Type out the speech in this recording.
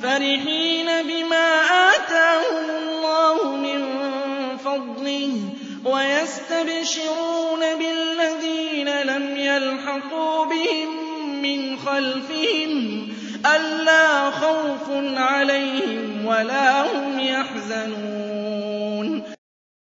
فَرِحِينَ بِمَا آتَاهُمُ اللَّهُ مِن فَضْلِهِ وَيَسْتَبْشِرُونَ بِالَّذِينَ لَمْ يَلْحَقُوا بِهِم مِّنْ خَلْفِهِمْ أَلَّا خَوْفٌ عَلَيْهِمْ وَلَا هُمْ يَحْزَنُونَ